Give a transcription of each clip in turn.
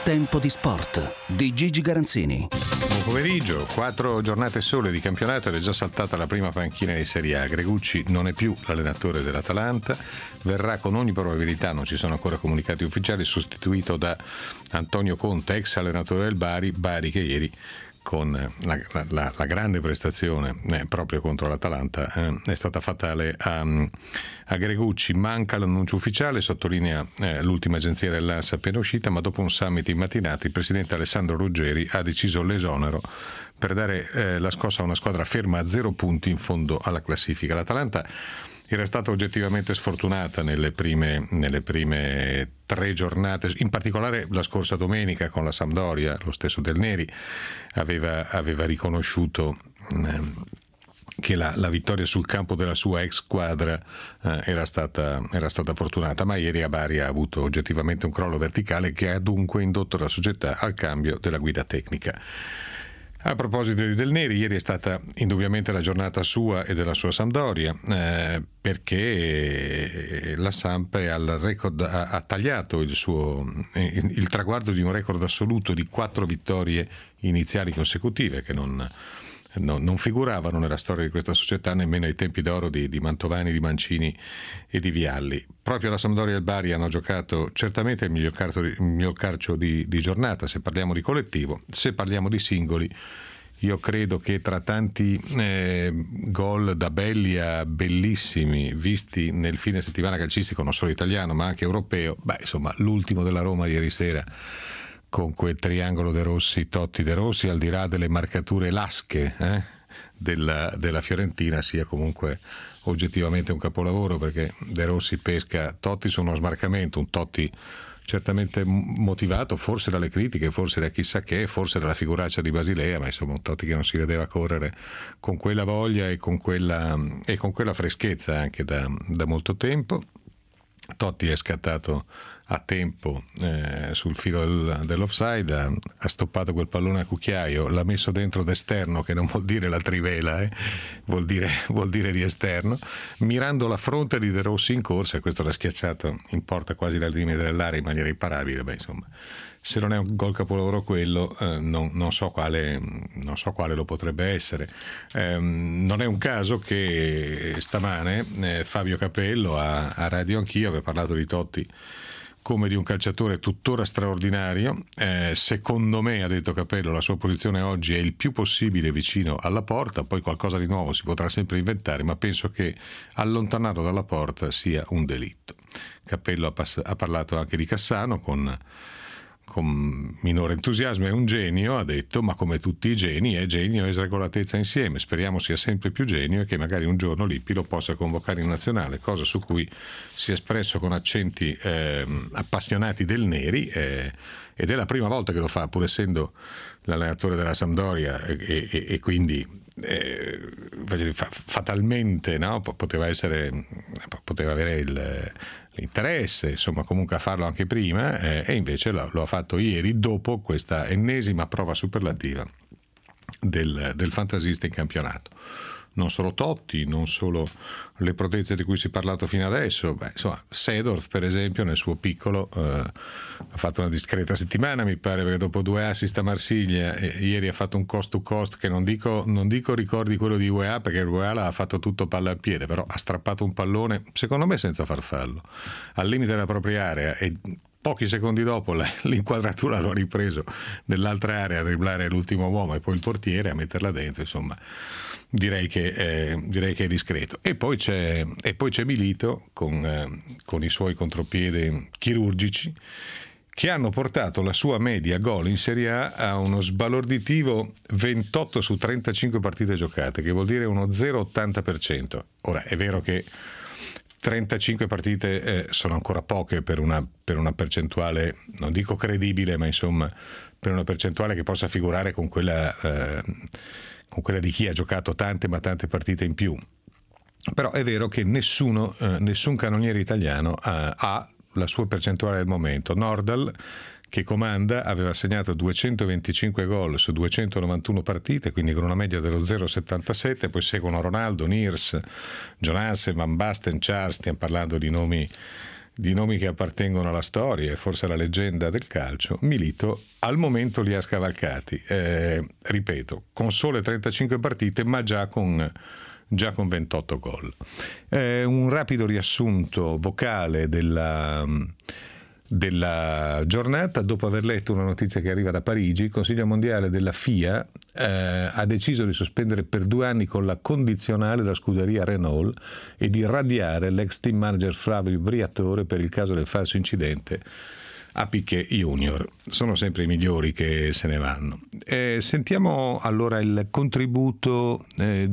Tempo di sport di Gigi Garanzini. Buon pomeriggio, 4 giornate sole di campionato ed è già saltata la prima panchina di Serie A. Gregucci non è più l'allenatore dell'Atalanta, verrà con ogni probabilità, non ci sono ancora comunicati ufficiali, sostituito da Antonio Conte, ex allenatore del Bari che ieri con la grande prestazione proprio contro l'Atalanta è stata fatale a Gregucci. Manca l'annuncio ufficiale, sottolinea l'ultima agenzia dell'ANSA appena uscita, ma dopo un summit in mattinata il presidente Alessandro Ruggeri ha deciso l'esonero per dare la scossa a una squadra ferma a 0 punti in fondo alla classifica. L'Atalanta era stata oggettivamente sfortunata nelle prime 3 giornate, in particolare la scorsa domenica con la Sampdoria. Lo stesso Del Neri aveva riconosciuto che la vittoria sul campo della sua ex squadra era stata fortunata, ma ieri a Bari ha avuto oggettivamente un crollo verticale che ha dunque indotto la società al cambio della guida tecnica. A proposito di Del Neri, ieri è stata indubbiamente la giornata sua e della sua Sampdoria, perché la Samp ha tagliato il traguardo di un record assoluto di 4 vittorie iniziali consecutive che non figuravano nella storia di questa società nemmeno ai tempi d'oro di Mantovani, di Mancini e di Vialli. Proprio la Sampdoria e il Bari hanno giocato certamente il miglior calcio di giornata, se parliamo di collettivo. Se parliamo di singoli, io credo che tra tanti gol da belli a bellissimi visti nel fine settimana calcistico, non solo italiano ma anche europeo, l'ultimo della Roma ieri sera con quel triangolo De Rossi, Totti, De Rossi, al di là delle marcature lasche della Fiorentina, sia comunque oggettivamente un capolavoro, perché De Rossi pesca Totti su uno smarcamento, un Totti certamente motivato forse dalle critiche, forse da chissà che, forse dalla figuraccia di Basilea, ma insomma un Totti che non si vedeva correre con quella voglia e con quella freschezza anche da molto tempo. Totti è scattato a tempo sul filo dell'offside, ha stoppato quel pallone a cucchiaio, l'ha messo dentro d'esterno, che non vuol dire la trivela, vuol dire di esterno, mirando la fronte di De Rossi in corsa. Questo l'ha schiacciato in porta quasi dal limite dell'area in maniera imparabile. Se non è un gol capolavoro quello, non so quale lo potrebbe essere. Non è un caso che stamane Fabio Capello a Radio Anch'io aveva parlato di Totti come di un calciatore tuttora straordinario. Secondo me, ha detto Capello, la sua posizione oggi è il più possibile vicino alla porta, poi qualcosa di nuovo si potrà sempre inventare, ma penso che allontanarlo dalla porta sia un delitto. Capello ha parlato anche di Cassano con minore entusiasmo. È un genio, ha detto, ma come tutti i geni è genio e sregolatezza insieme. Speriamo sia sempre più genio e che magari un giorno Lippi lo possa convocare in nazionale, cosa su cui si è espresso con accenti appassionati Del Neri, ed è la prima volta che lo fa, pur essendo l'allenatore della Sampdoria e quindi fatalmente poteva avere l'interesse, insomma, comunque a farlo anche prima, e invece lo ha fatto ieri dopo questa ennesima prova superlativa del fantasista in campionato. Non solo Totti, non solo le prodezze di cui si è parlato fino adesso, Seedorf per esempio nel suo piccolo ha fatto una discreta settimana, mi pare, perché dopo 2 assist a Marsiglia ieri ha fatto un cost to cost che non dico ricordi quello di UEA, perché il UEA l'ha fatto tutto palla al piede, però ha strappato un pallone secondo me senza far fallo al limite della propria area e pochi secondi dopo l'inquadratura lo ha ripreso nell'altra area a dribblare l'ultimo uomo e poi il portiere a metterla dentro. Insomma, direi che è discreto. E poi c'è Milito con i suoi contropiedi chirurgici che hanno portato la sua media gol in Serie A a uno sbalorditivo 28 su 35 partite giocate, che vuol dire uno 0,80%. Ora è vero che 35 partite sono ancora poche per una percentuale, non dico credibile, ma insomma per una percentuale che possa figurare con quella di chi ha giocato tante partite in più. Però è vero che nessun cannoniere italiano ha la sua percentuale del momento. Nordal, che comanda, aveva segnato 225 gol su 291 partite, quindi con una media dello 0,77, poi seguono Ronaldo, Neers, Johansen, Van Basten, Charles, stiamo parlando di nomi di nomi che appartengono alla storia e forse alla leggenda del calcio, Milito al momento li ha scavalcati, ripeto, con sole 35 partite ma già con 28 gol. Un rapido riassunto vocale della giornata. Dopo aver letto una notizia che arriva da Parigi, il Consiglio Mondiale della FIA ha deciso di sospendere per 2 anni con la condizionale la scuderia Renault e di radiare l'ex team manager Flavio Briatore per il caso del falso incidente a Piquet Junior. Sono sempre i migliori che se ne vanno. Sentiamo allora il contributo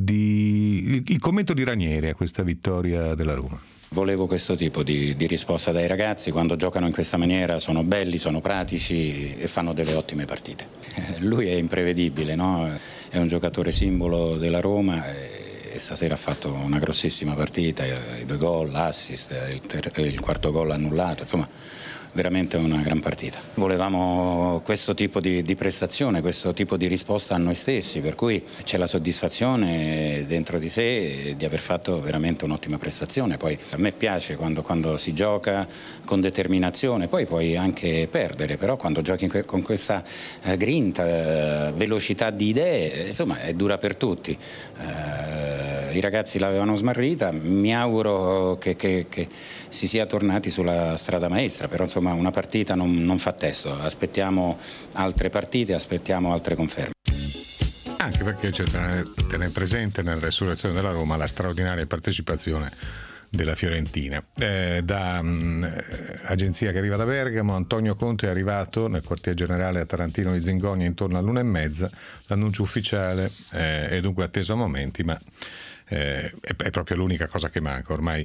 il commento di Ranieri a questa vittoria della Roma. Volevo questo tipo di risposta dai ragazzi. Quando giocano in questa maniera sono belli, sono pratici e fanno delle ottime partite. Lui è imprevedibile, no? È un giocatore simbolo della Roma e stasera ha fatto una grossissima partita, i 2 gol, l'assist, il quarto gol annullato, insomma veramente una gran partita. Volevamo questo tipo di prestazione, questo tipo di risposta a noi stessi, per cui c'è la soddisfazione dentro di sé di aver fatto veramente un'ottima prestazione. Poi a me piace quando si gioca con determinazione, poi puoi anche perdere, però quando giochi con questa grinta, velocità di idee, insomma è dura per tutti. I ragazzi l'avevano smarrita, mi auguro che si sia tornati sulla strada maestra, però insomma una partita non fa testo, aspettiamo altre partite, aspettiamo altre conferme. Anche perché c'è da tenere presente nella resurrezione della Roma la straordinaria partecipazione della Fiorentina. Da agenzia che arriva da Bergamo, Antonio Conte è arrivato nel quartier generale a Tarantino di Zingonia intorno all'1:30, l'annuncio ufficiale è dunque atteso a momenti, ma è proprio l'unica cosa che manca, ormai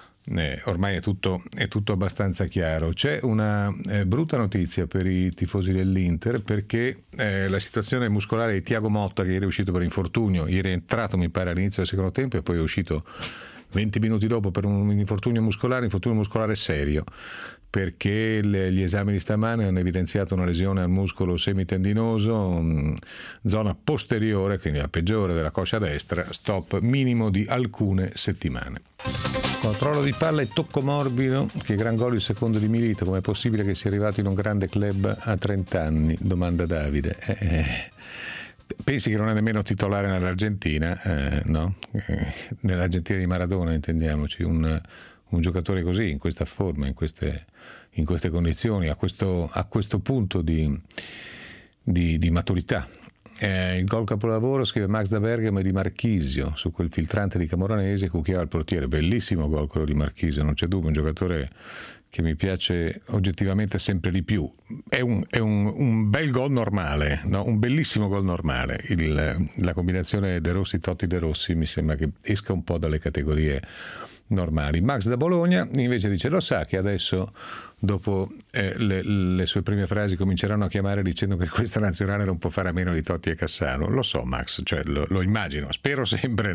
è tutto abbastanza chiaro. C'è una brutta notizia per i tifosi dell'Inter, perché la situazione muscolare di Thiago Motta, che ieri è uscito per infortunio, ieri è entrato mi pare all'inizio del secondo tempo e poi è uscito 20 minuti dopo per un infortunio muscolare serio, perché gli esami di stamane hanno evidenziato una lesione al muscolo semitendinoso, zona posteriore, quindi la peggiore della coscia destra, stop minimo di alcune settimane. Controllo di palla e tocco morbido, che gran gol il secondo di Milito, com'è possibile che sia arrivato in un grande club a 30 anni? Domanda Davide. Pensi che non è nemmeno titolare nell'Argentina, no? Nell'Argentina di Maradona, intendiamoci, un giocatore così, in questa forma, in queste condizioni, a questo punto di maturità. Il gol capolavoro, scrive Max da Bergamo, è di Marchisio su quel filtrante di Camoranesi, cucchiava il portiere. Bellissimo gol quello di Marchisio, non c'è dubbio, un giocatore che mi piace oggettivamente sempre di più. È un bel gol normale, no? Un bellissimo gol normale. La combinazione De Rossi Totti De Rossi mi sembra che esca un po' dalle categorie normali. Max da Bologna invece dice: lo sa che adesso, dopo le sue prime frasi, cominceranno a chiamare dicendo che questa nazionale non può fare a meno di Totti e Cassano. Lo so, Max, cioè lo immagino, spero sempre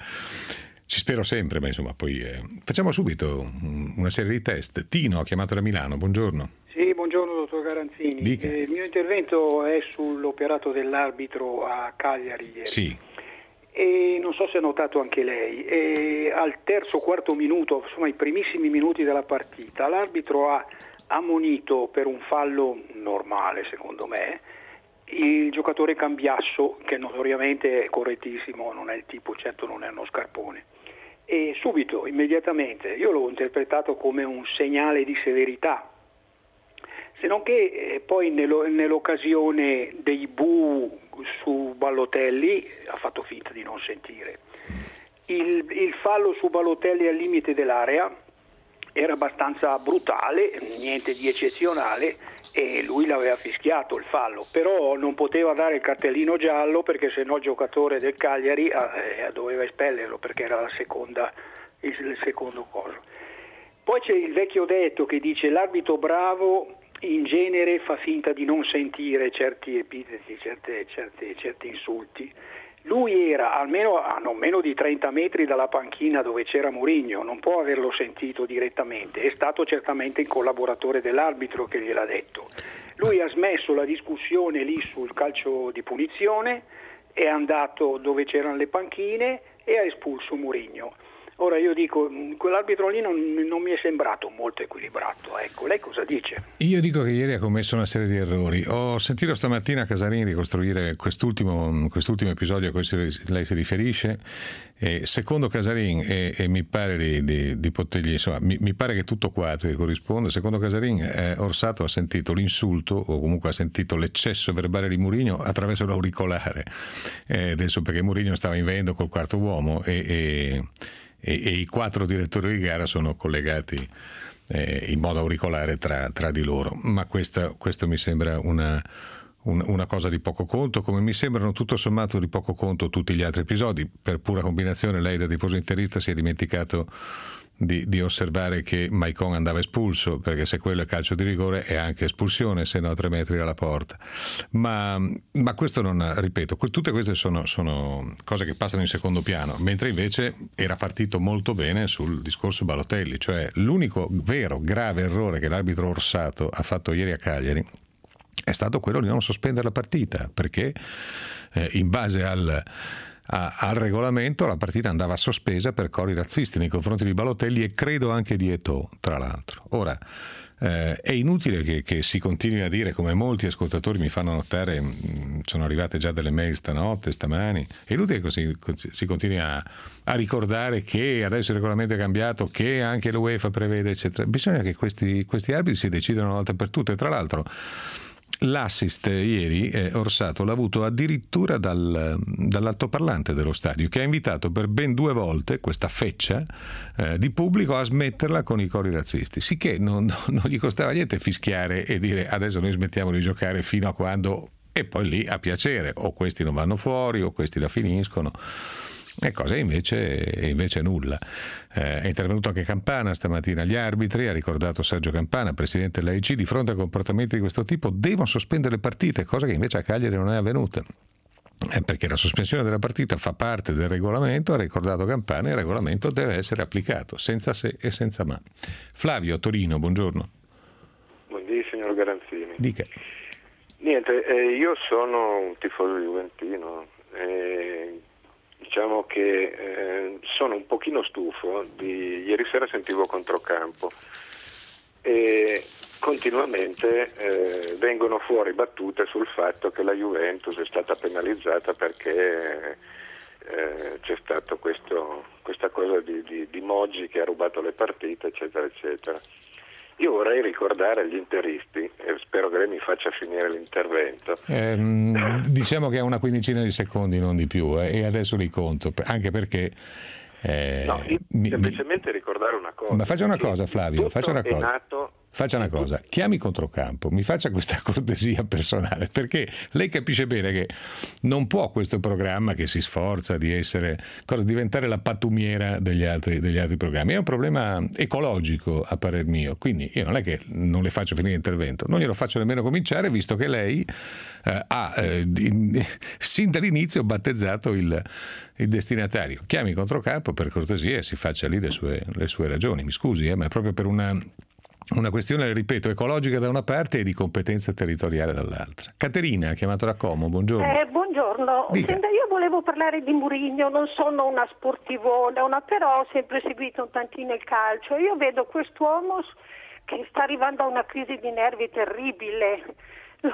ma insomma poi facciamo subito una serie di test. Tino ha chiamato da Milano, buongiorno. Sì, buongiorno dottor Garanzini. Il mio intervento è sull'operato dell'arbitro a Cagliari ieri. Sì. E non so se ha notato anche lei, al terzo quarto minuto, insomma i primissimi minuti della partita, l'arbitro ha ammonito per un fallo normale secondo me il giocatore Cambiasso, che notoriamente è correttissimo, non è il tipo, certo non è uno scarpone, e subito, immediatamente, io l'ho interpretato come un segnale di severità, se non che poi nell'occasione dei bu su Balotelli ha fatto finta di non sentire. Il fallo su Balotelli al limite dell'area era abbastanza brutale, niente di eccezionale, e lui l'aveva fischiato il fallo, però non poteva dare il cartellino giallo perché sennò il giocatore del Cagliari doveva espellerlo, perché era il secondo coso. Poi c'è il vecchio detto che dice: l'arbitro bravo in genere fa finta di non sentire certi epiteti, certi insulti. Lui era a non meno di 30 metri dalla panchina dove c'era Mourinho, non può averlo sentito direttamente, è stato certamente il collaboratore dell'arbitro che gliel'ha detto. Lui ha smesso la discussione lì sul calcio di punizione, è andato dove c'erano le panchine e ha espulso Mourinho. Ora io dico, quell'arbitro lì non mi è sembrato molto equilibrato, ecco, lei cosa dice? Io dico che ieri ha commesso una serie di errori. Ho sentito stamattina Casarin ricostruire quest'ultimo episodio a cui lei si riferisce, e secondo Casarin, e mi pare di potergli, insomma, mi pare che tutto quadri corrisponde. Secondo Casarin Orsato ha sentito l'insulto, o comunque ha sentito l'eccesso verbale di Mourinho attraverso l'auricolare, adesso perché Mourinho stava invadendo col quarto uomo e i 4 direttori di gara sono collegati in modo auricolare tra di loro, ma questo mi sembra una cosa di poco conto, come mi sembrano tutto sommato di poco conto tutti gli altri episodi. Per pura combinazione lei da tifoso interista si è dimenticato di osservare che Maicon andava espulso, perché se quello è calcio di rigore è anche espulsione, se no a 3 metri dalla porta. Ma questo non, ripeto, tutte queste sono cose che passano in secondo piano, mentre invece era partito molto bene sul discorso Balotelli, cioè l'unico vero grave errore che l'arbitro Orsato ha fatto ieri a Cagliari è stato quello di non sospendere la partita, perché in base al regolamento la partita andava sospesa per cori razzisti nei confronti di Balotelli e credo anche di Eto'o, tra l'altro. Ora è inutile che si continui a dire, come molti ascoltatori mi fanno notare, sono arrivate già delle mail stanotte, stamani, è inutile che si continui a ricordare che adesso il regolamento è cambiato, che anche l'UEFA prevede, eccetera. Bisogna che questi arbitri si decidano una volta per tutte. Tra l'altro l'assist ieri Orsato l'ha avuto addirittura dall'altoparlante dello stadio, che ha invitato per ben 2 volte questa feccia di pubblico a smetterla con i cori razzisti, sicché non gli costava niente fischiare e dire adesso noi smettiamo di giocare fino a quando, e poi lì a piacere, o questi non vanno fuori o questi la finiscono. E cosa invece nulla. È intervenuto anche Campana stamattina agli arbitri, ha ricordato Sergio Campana, presidente dell'AIC, di fronte a comportamenti di questo tipo devono sospendere le partite, cosa che invece a Cagliari non è avvenuta. Perché la sospensione della partita fa parte del regolamento, ha ricordato Campana, e il regolamento deve essere applicato senza se e senza ma. Flavio, Torino, buongiorno. Buondì signor Garanzini. Dica. Niente, io sono un tifoso juventino. Diciamo che sono un pochino stufo di ieri sera sentivo Controcampo e continuamente vengono fuori battute sul fatto che la Juventus è stata penalizzata perché c'è stato questa cosa di Moggi che ha rubato le partite, eccetera eccetera. Io vorrei ricordare agli interisti, e spero che lei mi faccia finire l'intervento. Diciamo che ha una quindicina di secondi, non di più, e adesso li conto, anche perché... semplicemente ricordare una cosa. Ma faccia una cosa, Flavio, faccia una cosa, chiami Controcampo, mi faccia questa cortesia personale, perché lei capisce bene che non può questo programma che si sforza di diventare la pattumiera degli altri programmi. È un problema ecologico a parer mio, quindi io non è che non le faccio finire l'intervento, non glielo faccio nemmeno cominciare, visto che lei sin dall'inizio battezzato il destinatario. Chiami Controcampo per cortesia e si faccia lì le sue ragioni. Mi scusi, ma è proprio per una questione, ripeto, ecologica da una parte e di competenza territoriale dall'altra. Caterina, chiamato da Como, buongiorno. Buongiorno. Senta, io volevo parlare di Mourinho, non sono una sportivona, però ho sempre seguito un tantino il calcio. Io vedo quest'uomo che sta arrivando a una crisi di nervi terribile. Lo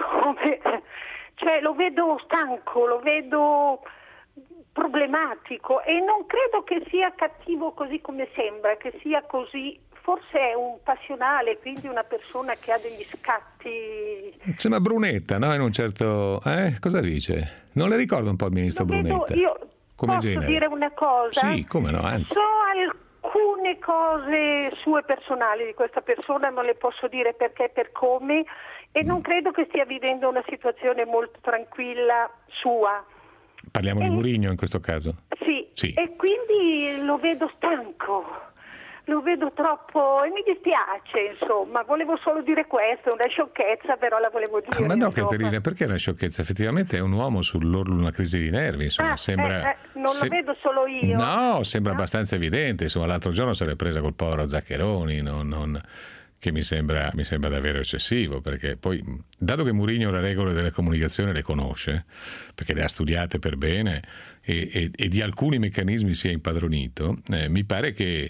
vedo stanco, lo vedo problematico e non credo che sia cattivo così come sembra, che sia così. Forse è un passionale, quindi una persona che ha degli scatti. Sembra Brunetta, no? In un certo... cosa dice? Non le ricordo un po' il ministro Brunetta? Io come posso genere? Dire una cosa? Sì, come no, anzi. So alcune cose sue personali di questa persona, non le posso dire perché e per come, e non credo che stia vivendo una situazione molto tranquilla sua. Parliamo di Mourinho in questo caso? Sì, e quindi lo vedo stanco. Lo vedo troppo e mi dispiace, insomma, volevo solo dire questo, una sciocchezza, però la volevo dire. Ma no, Caterina, perché è una sciocchezza? Effettivamente è un uomo sull'orlo di una crisi di nervi, insomma, sembra... non lo vedo solo io. No, sembra abbastanza evidente, insomma, l'altro giorno se l'è presa col povero Zaccheroni, che mi sembra davvero eccessivo, perché poi, dato che Mourinho le regole delle comunicazioni le conosce, perché le ha studiate per bene e di alcuni meccanismi si è impadronito, mi pare che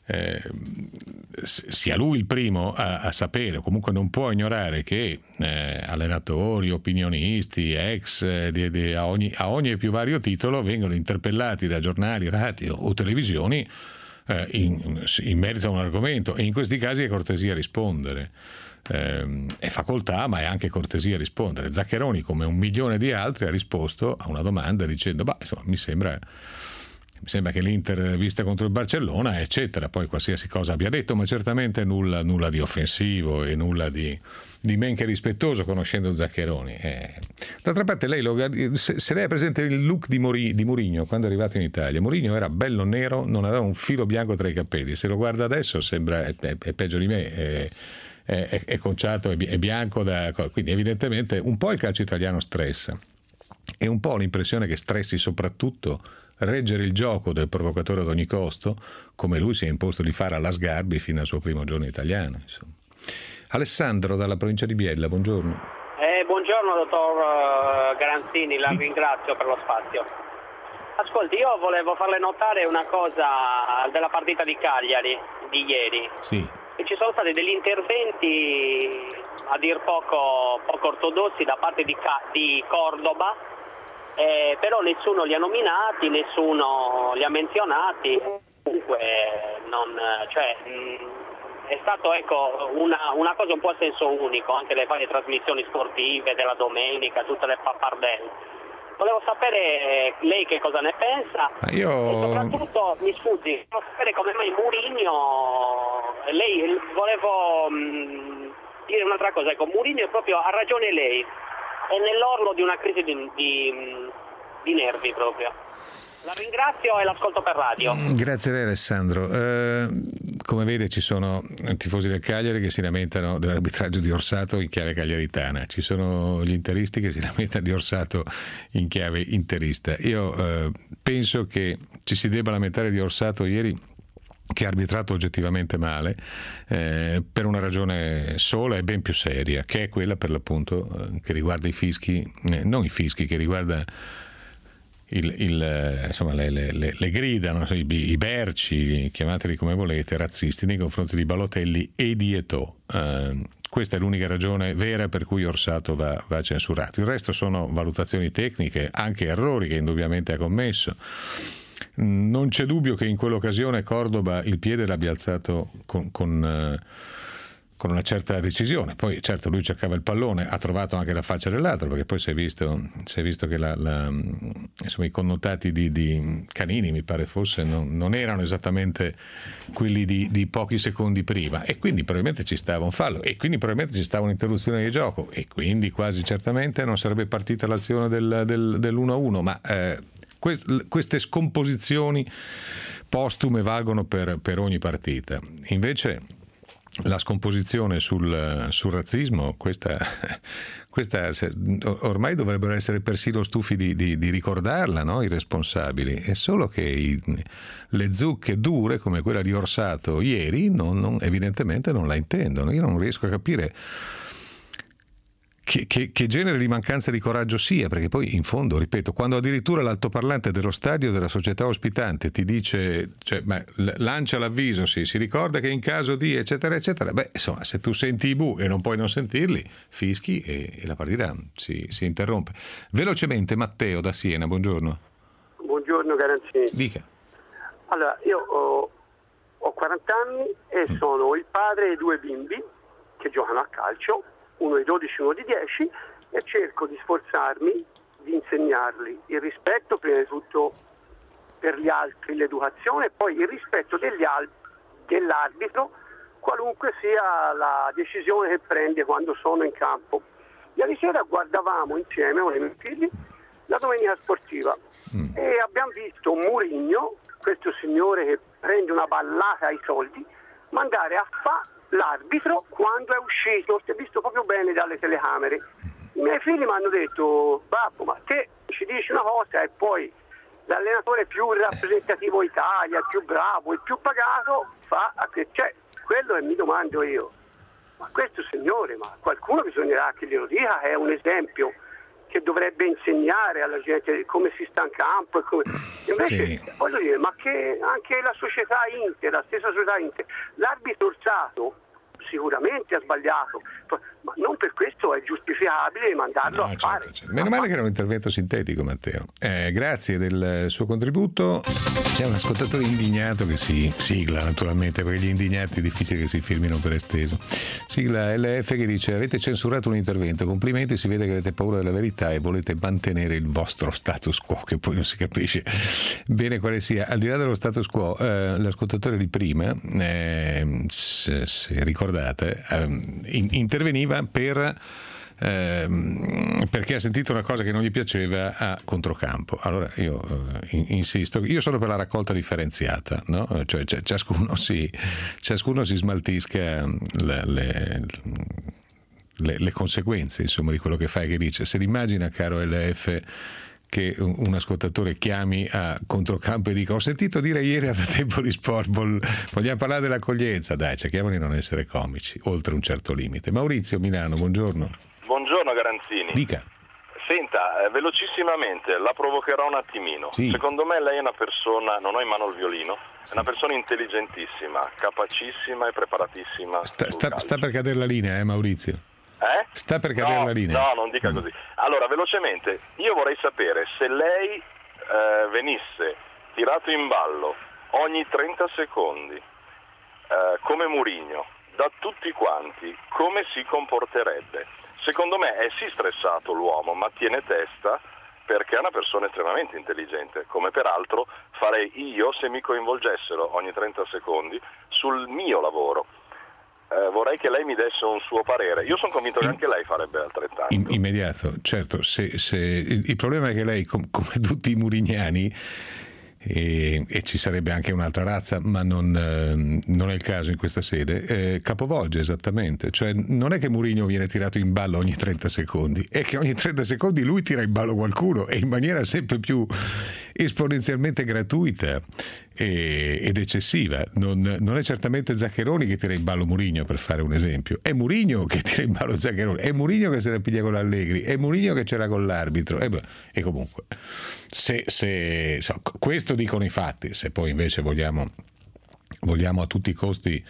sia lui il primo a sapere, o comunque non può ignorare che allenatori, opinionisti, ex a ogni e più vario titolo vengono interpellati da giornali, radio o televisioni in merito a un argomento, e in questi casi è cortesia rispondere, è facoltà ma è anche cortesia rispondere. Zaccheroni, come 1 milione di altri, ha risposto a una domanda dicendo insomma, mi sembra che l'Inter vista contro il Barcellona eccetera, poi qualsiasi cosa abbia detto, ma certamente nulla di offensivo e nulla di men che rispettoso, conoscendo Zaccheroni. D'altra parte, lei se lei è presente il look di Mourinho quando è arrivato in Italia, Mourinho era bello nero, non aveva un filo bianco tra i capelli. Se lo guarda adesso sembra è peggio di me, è conciato, è bianco, quindi evidentemente un po' il calcio italiano stressa, e un po' l'impressione che stressi soprattutto reggere il gioco del provocatore ad ogni costo, come lui si è imposto di fare alla Sgarbi fino al suo primo giorno italiano, insomma. Alessandro dalla provincia di Biella, buongiorno. Buongiorno dottor Garanzini, la ringrazio per lo spazio. Ascolti, io volevo farle notare una cosa della partita di Cagliari di ieri. Sì. E ci sono stati degli interventi a dir poco ortodossi da parte di Cordoba, però nessuno li ha nominati, nessuno li ha menzionati. Comunque è stato una cosa un po' a senso unico, anche le varie trasmissioni sportive della domenica, tutte le pappardelle. Volevo sapere lei che cosa ne pensa, e soprattutto mi scusi, volevo sapere come mai Mourinho, volevo dire un'altra cosa, Mourinho ha ragione lei, è nell'orlo di una crisi di nervi proprio. La ringrazio e l'ascolto per radio. Grazie a lei Alessandro. Come vede, ci sono tifosi del Cagliari che si lamentano dell'arbitraggio di Orsato in chiave cagliaritana, ci sono gli interisti che si lamentano di Orsato in chiave interista. Io penso che ci si debba lamentare di Orsato ieri, che ha arbitrato oggettivamente male, per una ragione sola e ben più seria, che è quella per l'appunto che riguarda i fischi, non i fischi, che riguarda insomma le grida, no? I berci, chiamateli come volete, razzisti nei confronti di Balotelli e di Eto'o. Questa è l'unica ragione vera per cui Orsato va censurato. Il resto sono valutazioni tecniche, anche errori che indubbiamente ha commesso. Non c'è dubbio che in quell'occasione Cordoba il piede l'abbia alzato con una certa decisione. Poi certo lui cercava il pallone, ha trovato anche la faccia dell'altro, perché poi si è visto che insomma, i connotati di Canini, mi pare fosse, non erano esattamente quelli di pochi secondi prima, e quindi probabilmente ci stava un fallo, e quindi probabilmente ci stava un'interruzione di gioco, e quindi quasi certamente non sarebbe partita l'azione dell'1-1, ma queste scomposizioni postume valgono per ogni partita. Invece la scomposizione sul razzismo, questa ormai dovrebbero essere persino stufi di ricordarla, no? I responsabili. È solo che le zucche dure come quella di Orsato ieri evidentemente non la intendono. Io non riesco a capire che genere di mancanza di coraggio sia, perché poi in fondo, ripeto, quando addirittura l'altoparlante dello stadio della società ospitante ti dice, lancia l'avviso, si ricorda che in caso di eccetera eccetera, insomma, se tu senti i bu e non puoi non sentirli, fischi e la partita si interrompe. Velocemente Matteo da Siena, buongiorno. Buongiorno Garanzini. Dica. Allora, io ho 40 anni e sono il padre di 2 bimbi che giocano a calcio, uno di 12 uno di 10, e cerco di sforzarmi di insegnarli il rispetto prima di tutto per gli altri, l'educazione, e poi il rispetto dell'arbitro, qualunque sia la decisione che prende quando sono in campo. Ieri sera guardavamo insieme con i miei figli la domenica sportiva e abbiamo visto Mourinho, questo signore che prende una ballata ai soldi, mandare a l'arbitro quando è uscito, si è visto proprio bene dalle telecamere. I miei figli mi hanno detto: babbo, ma te ci dici una cosa e poi l'allenatore più rappresentativo Italia, il più bravo, il più pagato fa quello che mi domando io. Ma questo signore, ma qualcuno bisognerà che glielo dica, è un esempio che dovrebbe insegnare alla gente come si sta in campo e come... Invece, voglio dire, ma che anche la società Inter, la stessa società Inter, l'arbitro orsato sicuramente ha sbagliato, ma non per questo è giustificabile mandarlo a fare. Certo. Meno male che era un intervento sintetico, Matteo. Grazie del suo contributo. C'è un ascoltatore indignato che si sigla, naturalmente, perché gli indignati è difficile che si firmino per esteso. Sigla LF che dice: avete censurato un intervento, complimenti, si vede che avete paura della verità e volete mantenere il vostro status quo, che poi non si capisce bene quale sia. Al di là dello status quo, l'ascoltatore di prima, se ricordate, interveniva perché ha sentito una cosa che non gli piaceva a controcampo. Allora io insisto, io sono per la raccolta differenziata, no? Cioè ciascuno si smaltisca le conseguenze, insomma, di quello che fa e che dice. Se l'immagina, caro LF, che un ascoltatore chiami a controcampo e dica: ho sentito dire ieri a Tempo di Sport, vogliamo parlare dell'accoglienza. Dai, cerchiamo di non essere comici oltre un certo limite. Maurizio, Milano, buongiorno. Buongiorno Garanzini. Dica. Senta, velocissimamente la provocherò un attimino. Sì. Secondo me lei è una persona, non ho in mano il violino, è una persona intelligentissima, capacissima e preparatissima. Sta per cadere la linea, Maurizio? Sta per cadere la linea. No, non dica così. Allora, velocemente, io vorrei sapere se lei venisse tirato in ballo ogni 30 secondi, come Mourinho, da tutti quanti, come si comporterebbe? Secondo me è sì stressato l'uomo, ma tiene testa, perché è una persona estremamente intelligente, come peraltro farei io se mi coinvolgessero ogni 30 secondi sul mio lavoro. Vorrei che lei mi desse un suo parere. Io sono convinto che anche lei farebbe altrettanto. Immediato, certo. Se il problema è che lei, come tutti i murignani, e ci sarebbe anche un'altra razza, ma non è il caso in questa sede, capovolge esattamente. Cioè non è che Mourinho viene tirato in ballo ogni 30 secondi, è che ogni 30 secondi lui tira in ballo qualcuno, e in maniera sempre più esponenzialmente gratuita ed eccessiva. Non è certamente Zaccheroni che tira in ballo Mourinho, per fare un esempio, è Mourinho che tira in ballo Zaccheroni, è Mourinho che se la piglia con l'Allegri, è Mourinho che c'era con l'arbitro, e comunque questo dicono i fatti. Se poi invece vogliamo a tutti i costi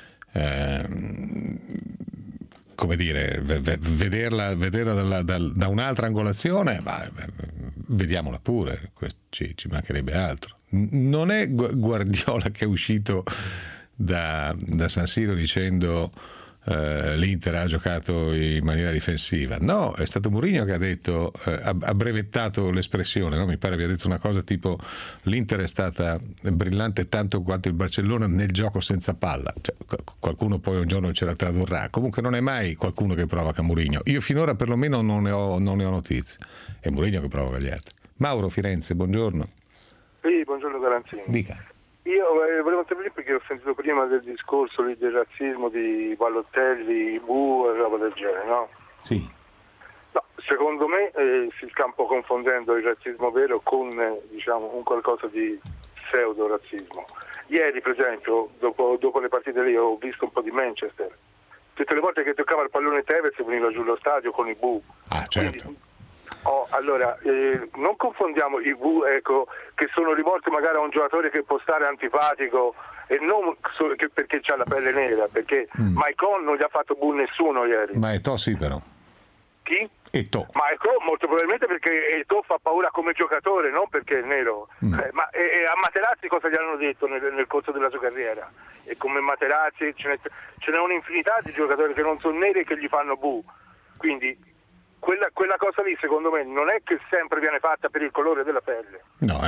come dire, vederla da un'altra angolazione, vediamola pure, ci mancherebbe altro. Non è Guardiola che è uscito da San Siro dicendo l'Inter ha giocato in maniera difensiva. No, è stato Mourinho che ha detto, ha brevettato l'espressione, no? Mi pare abbia detto una cosa tipo: l'Inter è stata brillante tanto quanto il Barcellona nel gioco senza palla. Cioè, qualcuno poi un giorno ce la tradurrà. Comunque non è mai qualcuno che provoca Mourinho. Io finora perlomeno non ne ho notizie. È Mourinho che provoca gli altri. Mauro, Firenze, buongiorno. Sì, buongiorno Garanzini. Dica. Io volevo intervenire perché ho sentito prima del discorso lì del razzismo di Balotelli, Bu e roba del genere, no? Sì. No, secondo me si sta un po' confondendo il razzismo vero con un qualcosa di pseudo-razzismo. Ieri, per esempio, dopo le partite lì ho visto un po' di Manchester. Tutte le volte che toccava il pallone Tevez veniva giù lo stadio con i Bu. Ah, certo. Quindi, allora, non confondiamo i Bu, che sono rivolti magari a un giocatore che può stare antipatico, e non perché c'ha la pelle nera, perché Maicon non gli ha fatto Bu nessuno ieri. Ma Eto'o sì, però. Chi? Eto'o. Maicon molto probabilmente perché Eto'o fa paura come giocatore, non perché è nero. Ma a Materazzi cosa gli hanno detto nel corso della sua carriera? E come Materazzi ce n'è un'infinità di giocatori che non sono neri e che gli fanno Bu. Quindi quella cosa lì, secondo me, non è che sempre viene fatta per il colore della pelle. No,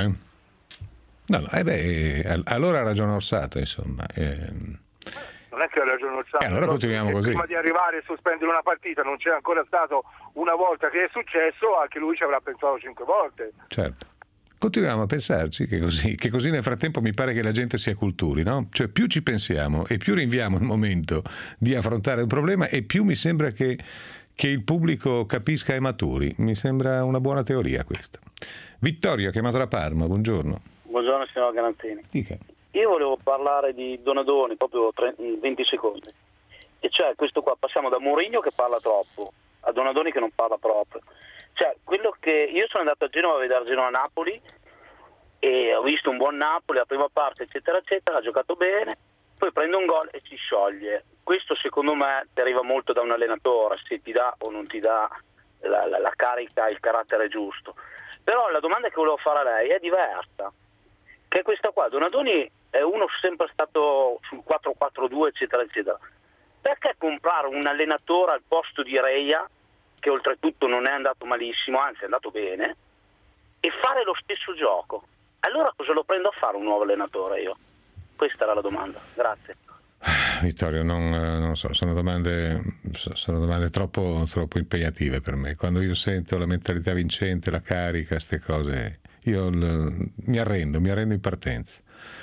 allora ha ragione Orsato, insomma. Non è che ha ragione Orsato. Allora continuiamo così. Prima di arrivare a sospendere una partita non c'è ancora stato una volta che è successo, anche lui ci avrà pensato 5 volte. Certo. Continuiamo a pensarci che così nel frattempo mi pare che la gente si acculturi, no? Cioè più ci pensiamo e più rinviamo il momento di affrontare il problema, e più mi sembra che il pubblico capisca e maturi. Mi sembra una buona teoria questa. Vittorio, chiamato da Parma, buongiorno. Buongiorno signor Garantini. Dica. Io volevo parlare di Donadoni, proprio 20 secondi. e cioè questo qua, passiamo da Mourinho che parla troppo a Donadoni che non parla proprio. Cioè, quello che io sono andato a Genova a vedere Genoa-Napoli e ho visto un buon Napoli, la prima parte eccetera eccetera, ha giocato bene, poi prende un gol e si scioglie. Questo secondo me deriva molto da un allenatore, se ti dà o non ti dà la carica, il carattere giusto. Però la domanda che volevo fare a lei è diversa, che è questa qua. Donadoni è uno sempre stato sul 4-4-2 eccetera eccetera, perché comprare un allenatore al posto di Reia, che oltretutto non è andato malissimo, anzi è andato bene, e fare lo stesso gioco? Allora cosa lo prendo a fare un nuovo allenatore io? Questa era la domanda. Grazie. Vittorio, non so, sono domande troppo impegnative per me. Quando io sento la mentalità vincente, la carica, queste cose, io mi arrendo in partenza.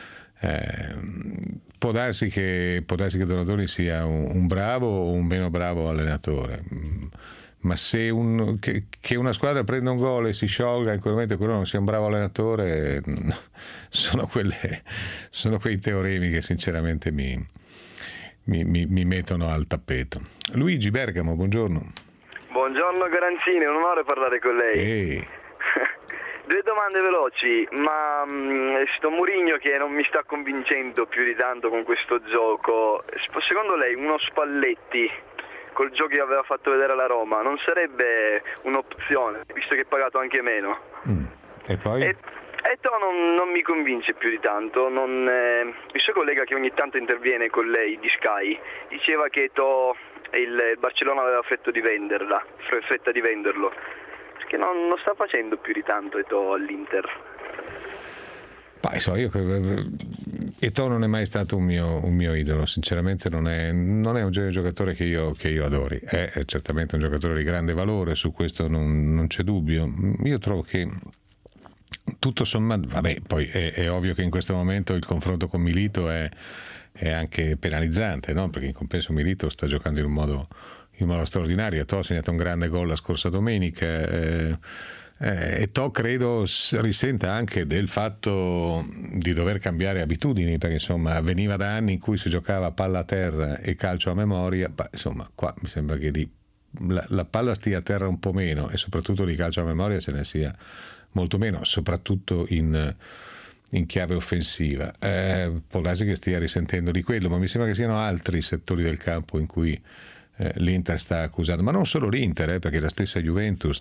Può darsi che Donadoni sia un bravo o un meno bravo allenatore, ma se che una squadra prenda un gol e si sciolga in quel momento e quello non sia un bravo allenatore, sono quei teoremi che sinceramente mi mettono al tappeto. Luigi Bergamo, buongiorno. Buongiorno Garanzini, è un onore parlare con lei. Due domande veloci, ma sto Mourinho che non mi sta convincendo più di tanto con questo gioco, secondo lei uno Spalletti col gioco che aveva fatto vedere alla Roma non sarebbe un'opzione, visto che è pagato anche meno? E poi? Eto'o non mi convince più di tanto. Il suo collega che ogni tanto interviene con lei di Sky diceva che Eto'o il Barcellona aveva fretta di venderlo, perché non sta facendo più di tanto Eto'o all'Inter. Io credo Eto'o non è mai stato un mio idolo, sinceramente non è un giocatore che io adori, è certamente un giocatore di grande valore, su questo non c'è dubbio. Io trovo che tutto sommato, poi è ovvio che in questo momento il confronto con Milito è anche penalizzante, no? Perché in compenso Milito sta giocando in un modo straordinario. Eto'o ha segnato un grande gol la scorsa domenica. Eto'o credo risenta anche del fatto di dover cambiare abitudini, perché insomma veniva da anni in cui si giocava palla a terra e calcio a memoria. Insomma, qua mi sembra che la palla stia a terra un po' meno e soprattutto di calcio a memoria ce ne sia molto meno, soprattutto in chiave offensiva. Può darsi che stia risentendo di quello, ma mi sembra che siano altri settori del campo in cui l'Inter sta accusando, ma non solo l'Inter, perché la stessa Juventus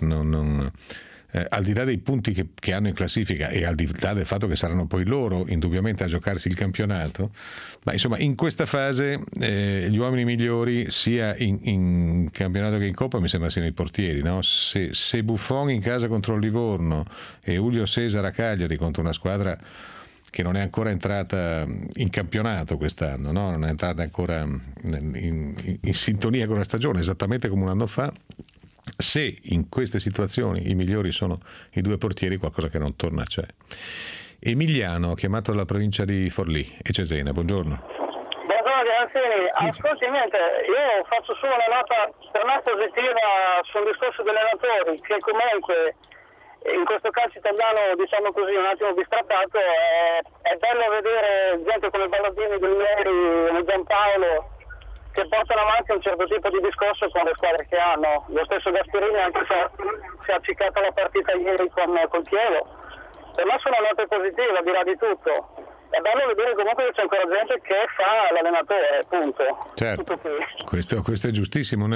al di là dei punti che hanno in classifica e al di là del fatto che saranno poi loro indubbiamente a giocarsi il campionato, ma insomma in questa fase gli uomini migliori sia in campionato che in Coppa mi sembra siano i portieri, no? Se Buffon in casa contro il Livorno e Julio Cesar a Cagliari contro una squadra che non è ancora entrata in campionato quest'anno, no? Non è entrata ancora in sintonia con la stagione, esattamente come un anno fa. Se in queste situazioni i migliori sono i due portieri, qualcosa che non torna c'è. Emiliano, chiamato dalla provincia di Forlì e Cesena, buongiorno. Buongiorno Garanzini, ascolti niente, io faccio solo una nota per me positiva sul discorso degli allenatori, che comunque in questo calcio italiano, diciamo così, un attimo bistrattato, è bello vedere gente come Ballardini, Guglieri, Giampaolo, che portano avanti un certo tipo di discorso con le squadre che hanno. Lo stesso Gasperini, anche se si è accicato la partita ieri col Chievo, per me sono note positive, al di là di tutto. È bello vedere comunque che c'è ancora gente che fa l'allenatore, punto. Certo, tutto qui. Questo è giustissimo.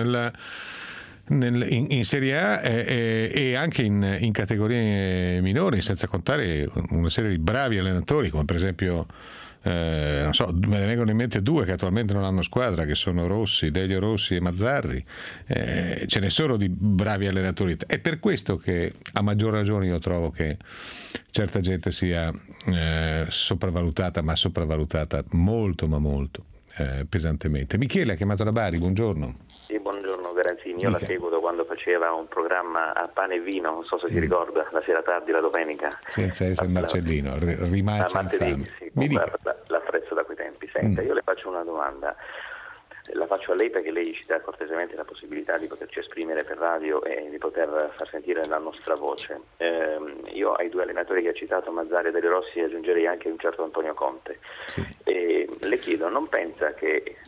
In Serie A e anche in categorie minori, senza contare una serie di bravi allenatori, come per esempio non so, me ne vengono in mente due che attualmente non hanno squadra, che sono Delio Rossi e Mazzarri. Ce ne sono di bravi allenatori. È per questo che a maggior ragione io trovo che certa gente sia sopravvalutata molto pesantemente. Michele ha chiamato da Bari, buongiorno. Sì, buongiorno Garanzini, io la seguo da quando faceva un programma a pane e vino, non so se si ricorda, la sera tardi, la domenica. Senza essere Marcellino, rimarcia infame. Sì, l'apprezzo da quei tempi. Senta, io le faccio una domanda, la faccio a lei perché lei ci dà cortesemente la possibilità di poterci esprimere per radio e di poter far sentire la nostra voce. Io ai due allenatori che ha citato, Mazzarri e Delio Rossi, aggiungerei anche un certo Antonio Conte. Sì. E le chiedo, non pensa che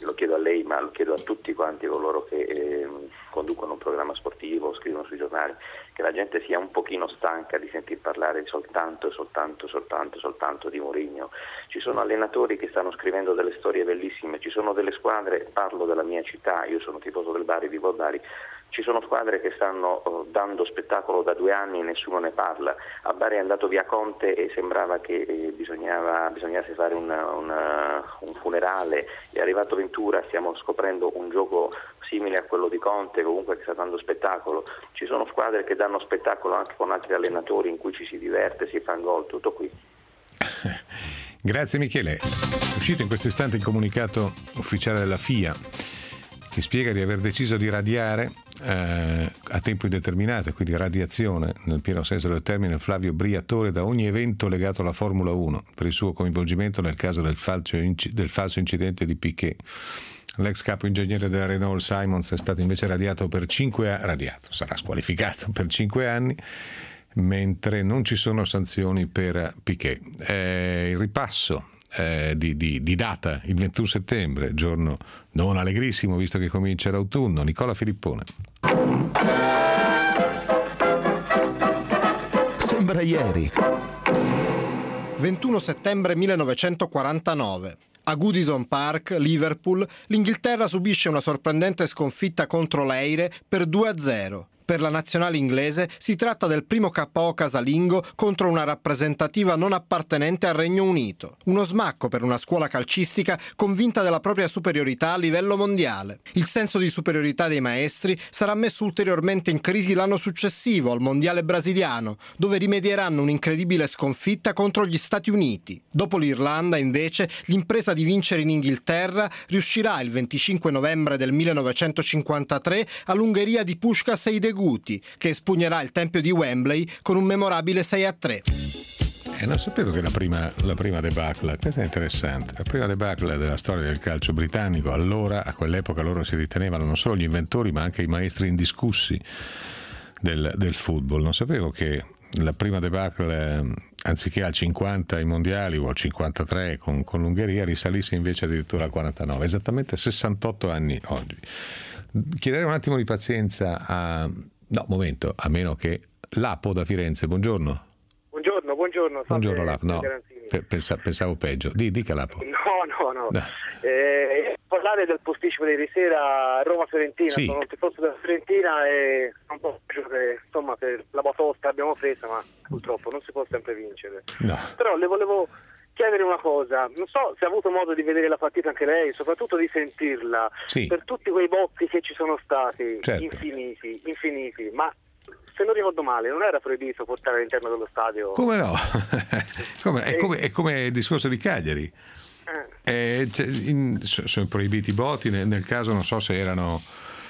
lo chiedo a lei, ma lo chiedo a tutti quanti coloro che conducono un programma sportivo, scrivono sui giornali, che la gente sia un pochino stanca di sentir parlare soltanto di Mourinho. Ci sono allenatori che stanno scrivendo delle storie bellissime, ci sono delle squadre, parlo della mia città, io sono tifoso del Bari, vivo a Bari, ci sono squadre che stanno dando spettacolo da 2 anni e nessuno ne parla. A Bari è andato via Conte e sembrava che bisognasse fare un funerale. È arrivato Ventura, stiamo scoprendo un gioco simile a quello di Conte, comunque che sta dando spettacolo. Ci sono squadre che danno spettacolo anche con altri allenatori in cui ci si diverte, si fa gol, tutto qui. Grazie Michele. È uscito in questo istante il comunicato ufficiale della FIA che spiega di aver deciso di radiare a tempo indeterminato, quindi radiazione nel pieno senso del termine, Flavio Briatore da ogni evento legato alla Formula 1 per il suo coinvolgimento nel caso del falso incidente di Piquet. L'ex capo ingegnere della Renault Simons è stato invece radiato per 5 anni, sarà squalificato per 5 anni, mentre non ci sono sanzioni per Piquet. Il ripasso di data, il 21 settembre, giorno non allegrissimo visto che comincia l'autunno. Nicola Filippone. Sembra ieri. 21 settembre 1949. A Goodison Park, Liverpool, l'Inghilterra subisce una sorprendente sconfitta contro l'Eire per 2-0. Per la nazionale inglese si tratta del primo KO casalingo contro una rappresentativa non appartenente al Regno Unito. Uno smacco per una scuola calcistica convinta della propria superiorità a livello mondiale. Il senso di superiorità dei maestri sarà messo ulteriormente in crisi l'anno successivo al Mondiale brasiliano, dove rimedieranno un'incredibile sconfitta contro gli Stati Uniti. Dopo l'Irlanda, invece, l'impresa di vincere in Inghilterra riuscirà il 25 novembre del 1953 all'Ungheria di Puskás Eidegúti, che espugnerà il tempio di Wembley con un memorabile 6-3. Non sapevo che la prima debacle, questa è interessante, la prima debacle della storia del calcio britannico, allora, a quell'epoca loro si ritenevano non solo gli inventori ma anche i maestri indiscussi del football. Non sapevo che la prima debacle, anziché al 50 ai mondiali o al 53 con l'Ungheria, risalisse invece addirittura al 49, esattamente 68 anni oggi. Chiederei un attimo di pazienza a meno che Lapo da Firenze. Buongiorno. Buongiorno Lapo. No, pensavo peggio. Dica Lapo. No. Parlare del posticipo di ieri sera Roma-Fiorentina. Sì. Sono un tifoso della Fiorentina e un po' che la batosta abbiamo presa, ma purtroppo non si può sempre vincere. No. Però le volevo chiedere una cosa, non so se ha avuto modo di vedere la partita anche lei, soprattutto di sentirla, sì, per tutti quei botti che ci sono stati, certo, infiniti, ma se non ricordo male non era proibito portare all'interno dello stadio? Come no? È come il discorso di Cagliari, sono proibiti i botti, nel caso non so se erano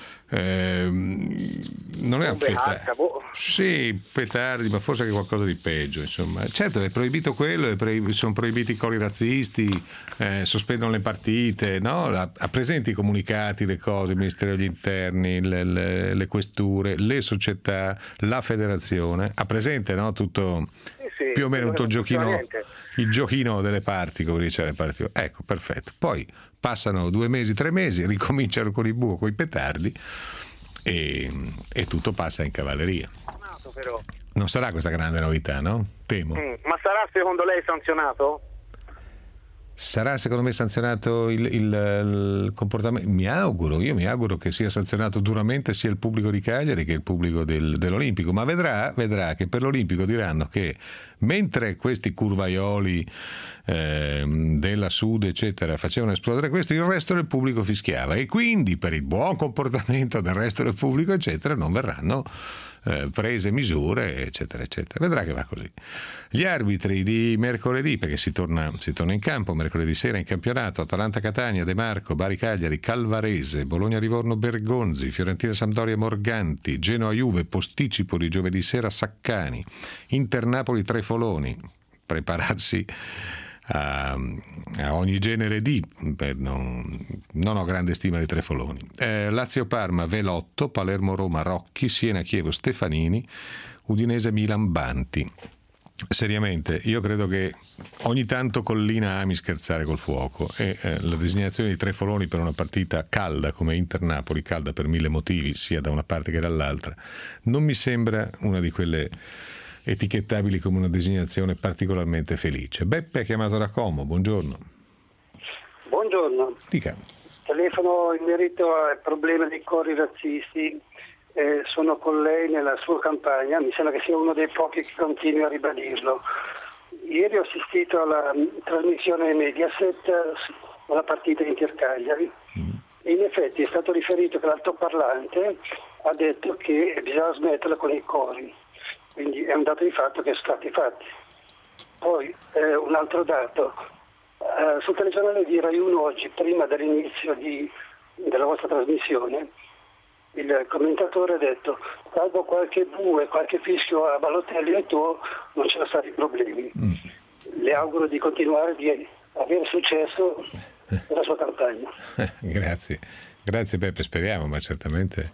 non è un petardi, sì, petardi, ma forse anche qualcosa di peggio, insomma. Certo, è proibito quello, sono proibiti i cori razzisti, sospendono le partite, no? Ha presenti i comunicati, le cose, il Ministero degli Interni, le questure, le società, la federazione, ha presente, no? Tutto, sì, più o meno tutto il giochino delle parti, come dice le parti. Ecco, perfetto. Poi passano 2 mesi, 3 mesi, ricominciano con i bue, con i petardi e tutto passa in cavalleria. Però. Non sarà questa grande novità, no? Temo. Ma sarà secondo lei sanzionato? Sarà secondo me sanzionato il comportamento. Io mi auguro che sia sanzionato duramente sia il pubblico di Cagliari che il pubblico dell'Olimpico, ma vedrà che per l'Olimpico diranno che mentre questi curvaioli della Sud eccetera facevano esplodere questo, il resto del pubblico fischiava, e quindi per il buon comportamento del resto del pubblico eccetera non verranno prese misure eccetera eccetera. Vedrà che va così. Gli arbitri di mercoledì, perché si torna in campo mercoledì sera in campionato: Atalanta-Catania, De Marco, Bari-Cagliari, Calvarese, Bologna-Livorno, Bergonzi, Fiorentina-Sampdoria, Morganti, Genoa-Juve, posticipo di giovedì sera, Saccani, Inter-Napoli, Trefoloni. Prepararsi a ogni genere di non ho grande stima di Trefoloni. Lazio-Parma, Velotto, Palermo-Roma, Rocchi, Siena-Chievo, Stefanini, Udinese-Milan, Banti. seriamente, io credo che ogni tanto Collina ami scherzare col fuoco e la designazione di Trefoloni per una partita calda come Inter-Napoli, calda per 1000 motivi, sia da una parte che dall'altra, non mi sembra una di quelle etichettabili come una designazione particolarmente felice. Beppe ha chiamato da Como, buongiorno. Buongiorno. Dica. Telefono in merito al problema dei cori razzisti. Sono con lei nella sua campagna, mi sembra che sia uno dei pochi che continui a ribadirlo. Ieri ho assistito alla trasmissione Mediaset alla partita Inter-Cagliari e in effetti è stato riferito che l'altoparlante ha detto che bisogna smetterla con i cori, quindi è un dato di fatto che sono stati fatti. Poi un altro dato, sul telegiornale di Rai 1 oggi, prima dell'inizio della vostra trasmissione, il commentatore ha detto: salvo qualche bue, qualche fischio a Balotelli e tuo, non c'erano stati problemi. Le auguro di continuare di avere successo nella sua campagna. Grazie Beppe, speriamo, ma certamente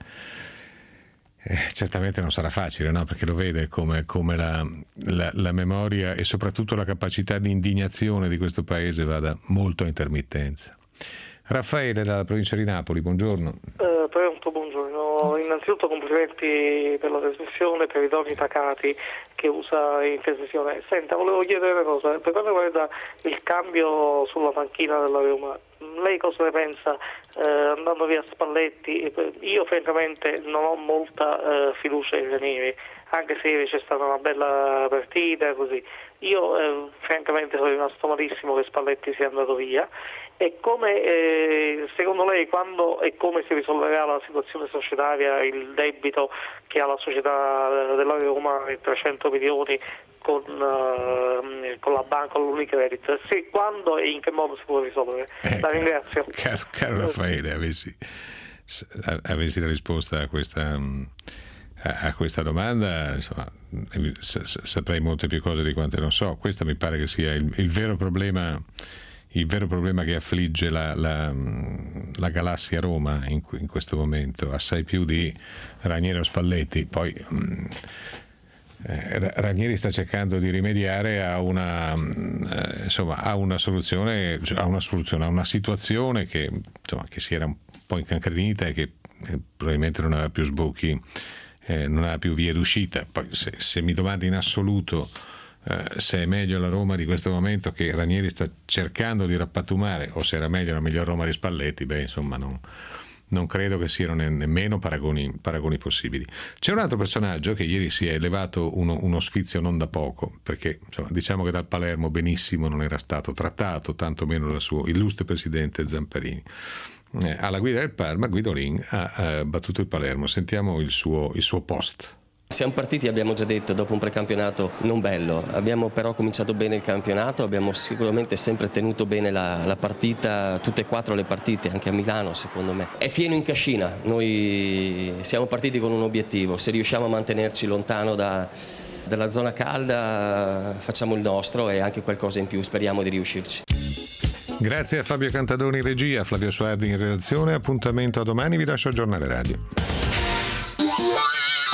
non sarà facile, no? Perché lo vede come la memoria e soprattutto la capacità di indignazione di questo paese vada molto a intermittenza. Raffaele dalla provincia di Napoli, buongiorno. Pronto, buongiorno. Innanzitutto complimenti per la trasmissione, per i toni pacati che usa in trasmissione. Senta, volevo chiedere una cosa, per quanto riguarda il cambio sulla panchina della Roma, lei cosa ne pensa andando via Spalletti? Io francamente non ho molta fiducia in Ranieri, anche se ieri c'è stata una bella partita così. Io francamente sono rimasto malissimo che Spalletti sia andato via. E come secondo lei quando e come si risolverà la situazione societaria, il debito che ha la società della Roma, 300 milioni con la banca, con l'Unicredit, se, quando e in che modo si può risolvere? La ringrazio. Caro Raffaele, avessi la risposta a questa domanda, insomma, saprei molte più cose di quante non so. Questo mi pare che sia il vero problema che affligge la galassia Roma in questo momento, assai più di Ranieri o Spalletti. Poi Ranieri sta cercando di rimediare a una situazione che si era un po' incancrenita e che probabilmente non aveva più sbocchi, non aveva più vie d'uscita. Poi se mi domandi in assoluto se è meglio la Roma di questo momento che Ranieri sta cercando di rappattumare, o se era meglio la miglior Roma di Spalletti, insomma non credo che siano nemmeno paragoni possibili. C'è un altro personaggio che ieri si è elevato uno sfizio non da poco, perché diciamo che dal Palermo benissimo non era stato trattato, tantomeno dal suo illustre presidente Zamparini. Alla guida del Parma Guidolin ha battuto il Palermo. Sentiamo il suo post. Siamo partiti, abbiamo già detto, dopo un precampionato non bello. Abbiamo però cominciato bene il campionato, abbiamo sicuramente sempre tenuto bene la partita, tutte e 4 le partite, anche a Milano secondo me. È fieno in cascina, noi siamo partiti con un obiettivo: se riusciamo a mantenerci lontano dalla zona calda facciamo il nostro e anche qualcosa in più, speriamo di riuscirci. Grazie a Fabio Cantadoni in regia, Flavio Suardi in redazione. Appuntamento a domani, vi lascio al giornale radio.